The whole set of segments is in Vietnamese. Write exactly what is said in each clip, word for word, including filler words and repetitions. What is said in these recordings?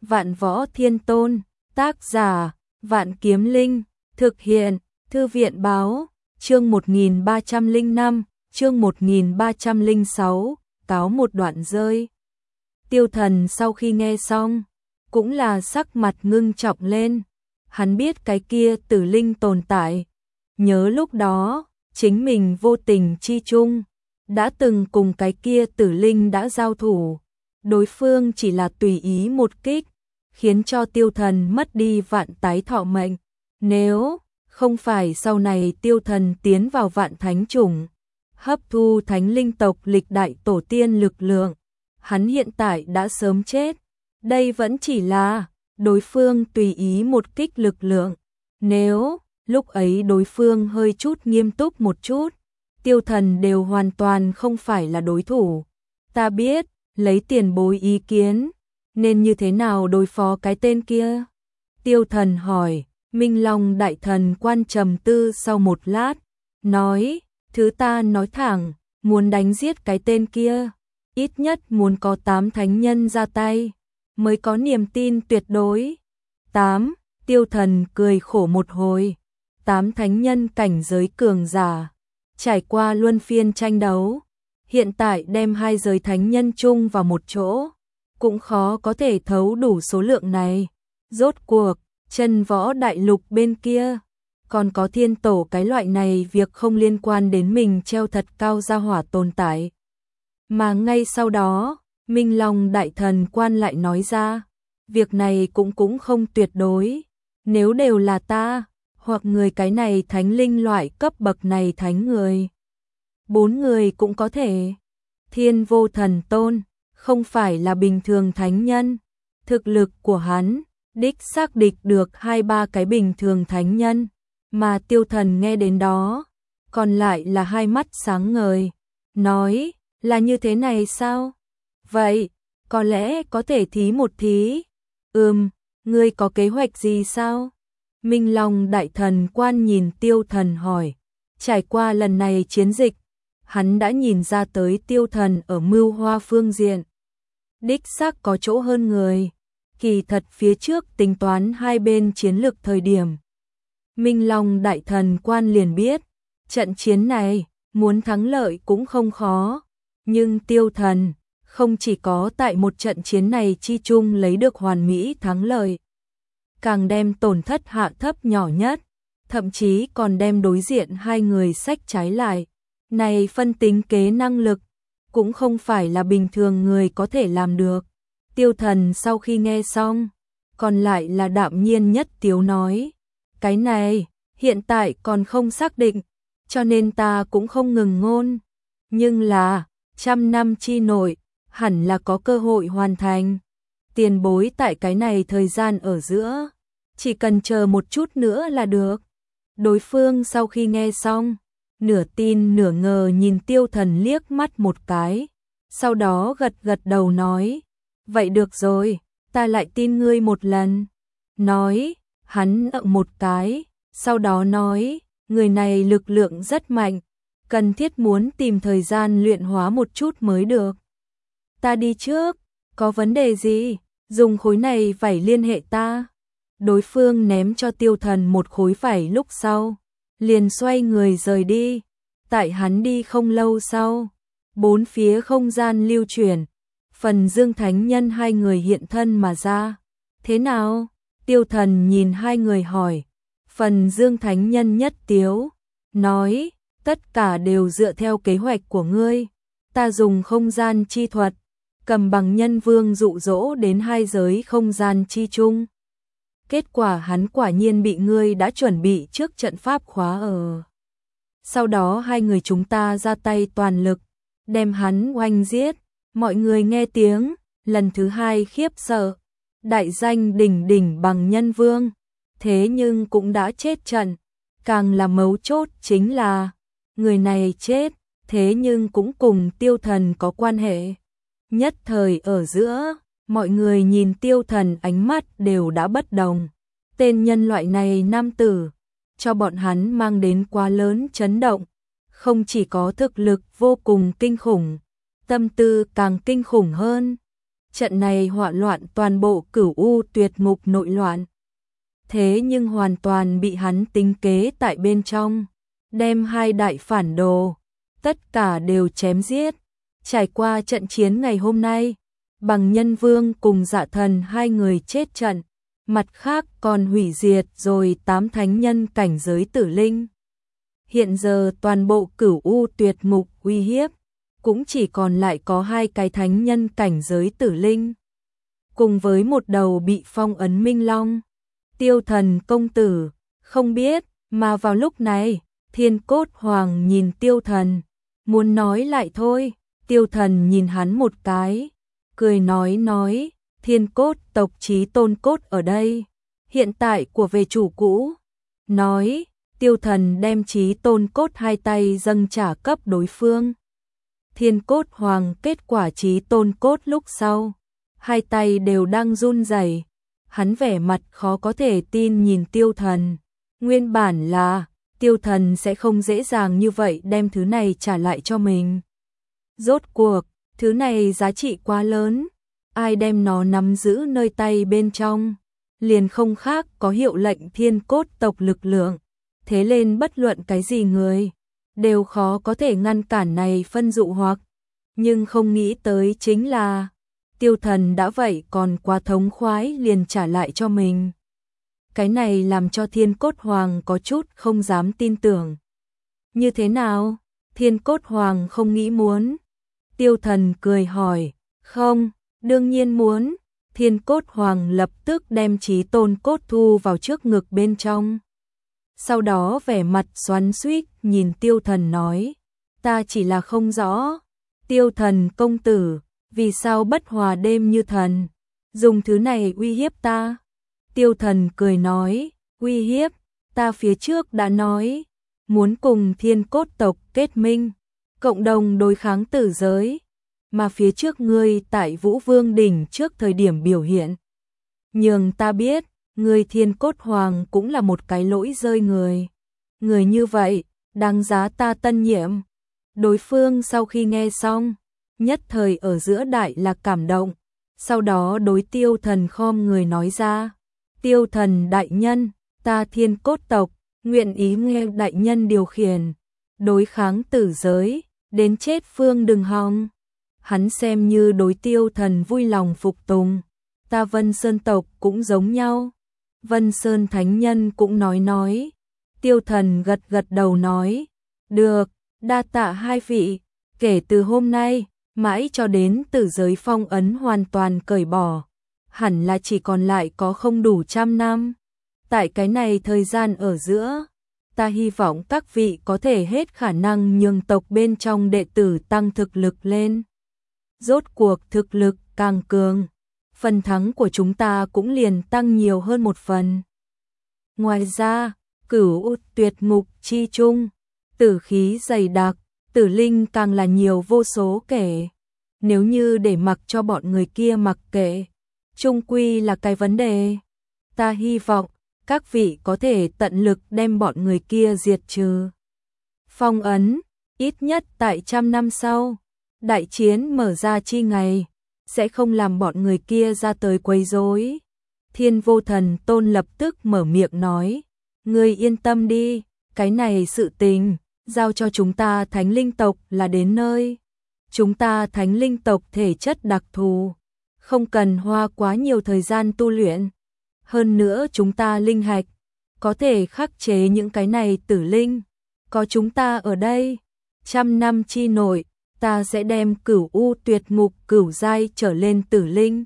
Vạn Võ Thiên Tôn, tác giả, Vạn Kiếm Linh, thực hiện, Thư viện báo, chương một nghìn ba trăm lẻ năm, chương một nghìn ba trăm lẻ sáu, cáo một đoạn rơi. Tiêu Thần sau khi nghe xong, cũng là sắc mặt ngưng trọng lên, hắn biết cái kia tử linh tồn tại, nhớ lúc đó, chính mình vô tình chi chung, đã từng cùng cái kia tử linh đã giao thủ, đối phương chỉ là tùy ý một kích, khiến cho Tiêu Thần mất đi vạn tái thọ mệnh. Nếu không phải sau này Tiêu Thần tiến vào vạn thánh chủng, hấp thu thánh linh tộc lịch đại tổ tiên lực lượng, hắn hiện tại đã sớm chết. Đây vẫn chỉ là đối phương tùy ý một kích lực lượng. Nếu lúc ấy đối phương hơi chút nghiêm túc một chút, Tiêu Thần đều hoàn toàn không phải là đối thủ. Ta biết, lấy tiền bối ý kiến, nên như thế nào đối phó cái tên kia? Tiêu Thần hỏi. Minh Long Đại Thần quan trầm tư sau một lát, nói, thứ ta nói thẳng, muốn đánh giết cái tên kia, ít nhất muốn có tám thánh nhân ra tay, mới có niềm tin tuyệt đối. Tám, Tiêu Thần cười khổ một hồi, tám thánh nhân cảnh giới cường giả, trải qua luân phiên tranh đấu, hiện tại đem hai giới thánh nhân chung vào một chỗ, cũng khó có thể thấu đủ số lượng này. Rốt cuộc, chân võ đại lục bên kia, còn có thiên tổ cái loại này việc không liên quan đến mình treo thật cao gia hỏa tồn tại. Mà ngay sau đó, Minh Long Đại Thần quan lại nói ra, việc này cũng cũng không tuyệt đối, nếu đều là ta, hoặc người cái này thánh linh loại cấp bậc này thánh người. Bốn người cũng có thể. Thiên Vô Thần Tôn, không phải là bình thường thánh nhân, thực lực của hắn đích xác địch được hai ba cái bình thường thánh nhân, mà Tiêu Thần nghe đến đó, còn lại là hai mắt sáng ngời, nói, là như thế này sao? Vậy, có lẽ có thể thí một thí. Ừm, ngươi có kế hoạch gì sao? Minh Long Đại Thần quan nhìn Tiêu Thần hỏi, trải qua lần này chiến dịch, hắn đã nhìn ra tới Tiêu Thần ở mưu hoa phương diện. Đích xác có chỗ hơn người. Kỳ thật phía trước tính toán hai bên chiến lược thời điểm. Minh Long Đại Thần quan liền biết, trận chiến này, muốn thắng lợi cũng không khó. Nhưng Tiêu Thần, không chỉ có tại một trận chiến này chi chung lấy được hoàn mỹ thắng lợi, càng đem tổn thất hạ thấp nhỏ nhất, thậm chí còn đem đối diện hai người sách trái lại. Này phân tính kế năng lực, cũng không phải là bình thường người có thể làm được. Tiêu Thần sau khi nghe xong, còn lại là đạm nhiên nhất tiếu nói, cái này, hiện tại còn không xác định, cho nên ta cũng không ngừng ngôn, nhưng là, trăm năm chi nội, hẳn là có cơ hội hoàn thành. Tiền bối tại cái này thời gian ở giữa, chỉ cần chờ một chút nữa là được. Đối phương sau khi nghe xong, nửa tin nửa ngờ nhìn Tiêu Thần liếc mắt một cái, sau đó gật gật đầu nói, vậy được rồi, ta lại tin ngươi một lần. Nói, hắn ậm một cái, sau đó nói, người này lực lượng rất mạnh, cần thiết muốn tìm thời gian luyện hóa một chút mới được. Ta đi trước, có vấn đề gì, dùng khối này vảy liên hệ ta. Đối phương ném cho Tiêu Thần một khối vảy lúc sau, liền xoay người rời đi. Tại hắn đi không lâu sau, bốn phía không gian lưu chuyển, Phần Dương Thánh Nhân hai người hiện thân mà ra. Thế nào? Tiêu Thần nhìn hai người hỏi. Phần Dương Thánh Nhân nhất tiếu, nói, tất cả đều dựa theo kế hoạch của ngươi. Ta dùng không gian chi thuật, cầm bằng nhân vương dụ dỗ đến hai giới không gian chi chung. Kết quả hắn quả nhiên bị ngươi đã chuẩn bị trước trận pháp khóa ở. Sau đó hai người chúng ta ra tay toàn lực, đem hắn oanh giết. Mọi người nghe tiếng, lần thứ hai khiếp sợ, đại danh đỉnh đỉnh bằng nhân vương, thế nhưng cũng đã chết trận. Càng là mấu chốt chính là, người này chết, thế nhưng cũng cùng Tiêu Thần có quan hệ. Nhất thời ở giữa, mọi người nhìn Tiêu Thần ánh mắt đều đã bất đồng. Tên nhân loại này nam tử, cho bọn hắn mang đến quá lớn chấn động, không chỉ có thực lực vô cùng kinh khủng, tâm tư càng kinh khủng hơn. trận này họa loạn toàn bộ Cửu U Tuyệt Ngục nội loạn. Thế nhưng hoàn toàn bị hắn tính kế tại bên trong, đem hai đại phản đồ, tất cả đều chém giết. Trải qua trận chiến ngày hôm nay, Bằng Nhân Vương cùng Dạ Thần hai người chết trận, mặt khác còn hủy diệt rồi tám thánh nhân cảnh giới tử linh. Hiện giờ toàn bộ Cửu U Tuyệt Ngục uy hiếp, cũng chỉ còn lại có hai cái thánh nhân cảnh giới tử linh, cùng với một đầu bị phong ấn Minh Long. Tiêu Thần công tử, không biết, mà vào lúc này, Thiên Cốt Hoàng nhìn Tiêu Thần, muốn nói lại thôi. Tiêu Thần nhìn hắn một cái, cười nói nói, Thiên Cốt tộc Chí Tôn Cốt ở đây, hiện tại của về chủ cũ. Nói, Tiêu Thần đem Chí Tôn Cốt hai tay dâng trả cấp đối phương. Thiên Cốt Hoàng kết quả Chí Tôn Cốt lúc sau, hai tay đều đang run rẩy. Hắn vẻ mặt khó có thể tin nhìn Tiêu Thần. Nguyên bản là Tiêu Thần sẽ không dễ dàng như vậy đem thứ này trả lại cho mình. Rốt cuộc, thứ này giá trị quá lớn, ai đem nó nắm giữ nơi tay bên trong, liền không khác có hiệu lệnh Thiên Cốt tộc lực lượng. Thế nên bất luận cái gì người, đều khó có thể ngăn cản này phân dụ hoặc. Nhưng không nghĩ tới chính là, Tiêu Thần đã vậy còn quá thống khoái liền trả lại cho mình. Cái này làm cho Thiên Cốt Hoàng có chút không dám tin tưởng. Như thế nào? Thiên Cốt Hoàng không nghĩ muốn. Tiêu Thần cười hỏi, không, đương nhiên muốn. Thiên Cốt Hoàng lập tức đem Chí Tôn Cốt thu vào trước ngực bên trong. Sau đó vẻ mặt xoắn xuýt nhìn Tiêu Thần nói, ta chỉ là không rõ. Tiêu Thần công tử, vì sao bất hòa đêm như thần, dùng thứ này uy hiếp ta? Tiêu Thần cười nói, uy hiếp, ta phía trước đã nói, muốn cùng Thiên Cốt tộc kết minh, cộng đồng đối kháng tử giới, mà phía trước ngươi tại Vũ Vương đỉnh trước thời điểm biểu hiện, nhường ta biết, ngươi Thiên Cốt Hoàng cũng là một cái lỗi rơi người. Người như vậy, đáng giá ta tân nhiệm. Đối phương sau khi nghe xong, nhất thời ở giữa đại là cảm động, sau đó đối Tiêu Thần khom người nói ra, Tiêu Thần đại nhân, ta Thiên Cốt tộc, nguyện ý nghe đại nhân điều khiển, đối kháng tử giới, đến chết phương đừng hòng. Hắn xem như đối Tiêu Thần vui lòng phục tùng. Ta Vân Sơn tộc cũng giống nhau. Vân Sơn thánh nhân cũng nói nói. Tiêu Thần gật gật đầu nói, được, đa tạ hai vị, kể từ hôm nay, mãi cho đến tử giới phong ấn hoàn toàn cởi bỏ, hẳn là chỉ còn lại có không đủ trăm năm. Tại cái này thời gian ở giữa, ta hy vọng các vị có thể hết khả năng nhường tộc bên trong đệ tử tăng thực lực lên. Rốt cuộc thực lực càng cường, phần thắng của chúng ta cũng liền tăng nhiều hơn một phần. Ngoài ra, Cửu Tuyệt Ngục chi chung, tử khí dày đặc, tử linh càng là nhiều vô số kể. Nếu như để mặc cho bọn người kia mặc kệ, chung quy là cái vấn đề. Ta hy vọng các vị có thể tận lực đem bọn người kia diệt trừ. Phong ấn, ít nhất tại trăm năm sau, đại chiến mở ra chi ngày, sẽ không làm bọn người kia ra tới quấy rối. Thiên Vô Thần Tôn lập tức mở miệng nói, ngươi yên tâm đi, cái này sự tình, giao cho chúng ta Thánh Linh tộc là đến nơi. Chúng ta Thánh Linh tộc thể chất đặc thù, không cần hoa quá nhiều thời gian tu luyện. Hơn nữa chúng ta linh hạch, có thể khắc chế những cái này tử linh. Có chúng ta ở đây, trăm năm chi nội, ta sẽ đem Cửu U Tuyệt Ngục cửu giai trở lên tử linh.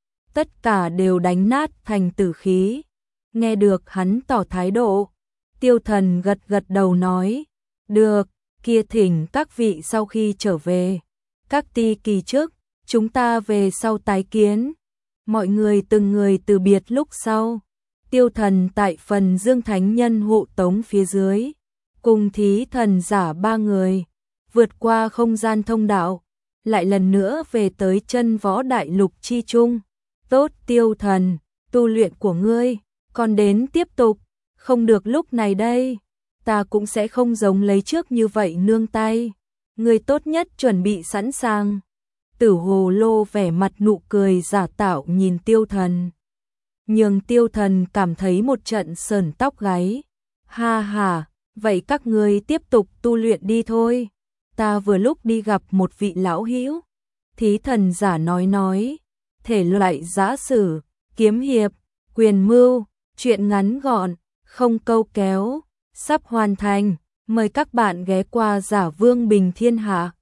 Tất cả đều đánh nát thành tử khí. Nghe được hắn tỏ thái độ, Tiêu Thần gật gật đầu nói, được, kia thỉnh các vị sau khi trở về, các ti kỳ trước, chúng ta về sau tái kiến. Mọi người từng người từ biệt lúc sau, Tiêu Thần tại phần Dương Thánh Nhân hộ tống phía dưới, cùng thí thần giả ba người, vượt qua không gian thông đạo, lại lần nữa về tới chân võ đại lục chi chung. Tốt Tiêu Thần, tu luyện của ngươi, còn đến tiếp tục, không được lúc này đây, ta cũng sẽ không giống lấy trước như vậy nương tay, ngươi tốt nhất chuẩn bị sẵn sàng. Tử Hồ Lô vẻ mặt nụ cười giả tạo nhìn Tiêu Thần. Nhưng Tiêu Thần cảm thấy một trận sờn tóc gáy. Ha ha, vậy các ngươi tiếp tục tu luyện đi thôi. Ta vừa lúc đi gặp một vị lão hữu. Thí thần giả nói nói. Thể loại giã sử, kiếm hiệp, quyền mưu, truyện ngắn gọn, không câu kéo, sắp hoàn thành. Mời các bạn ghé qua Giả Vương Bình Thiên Hạ.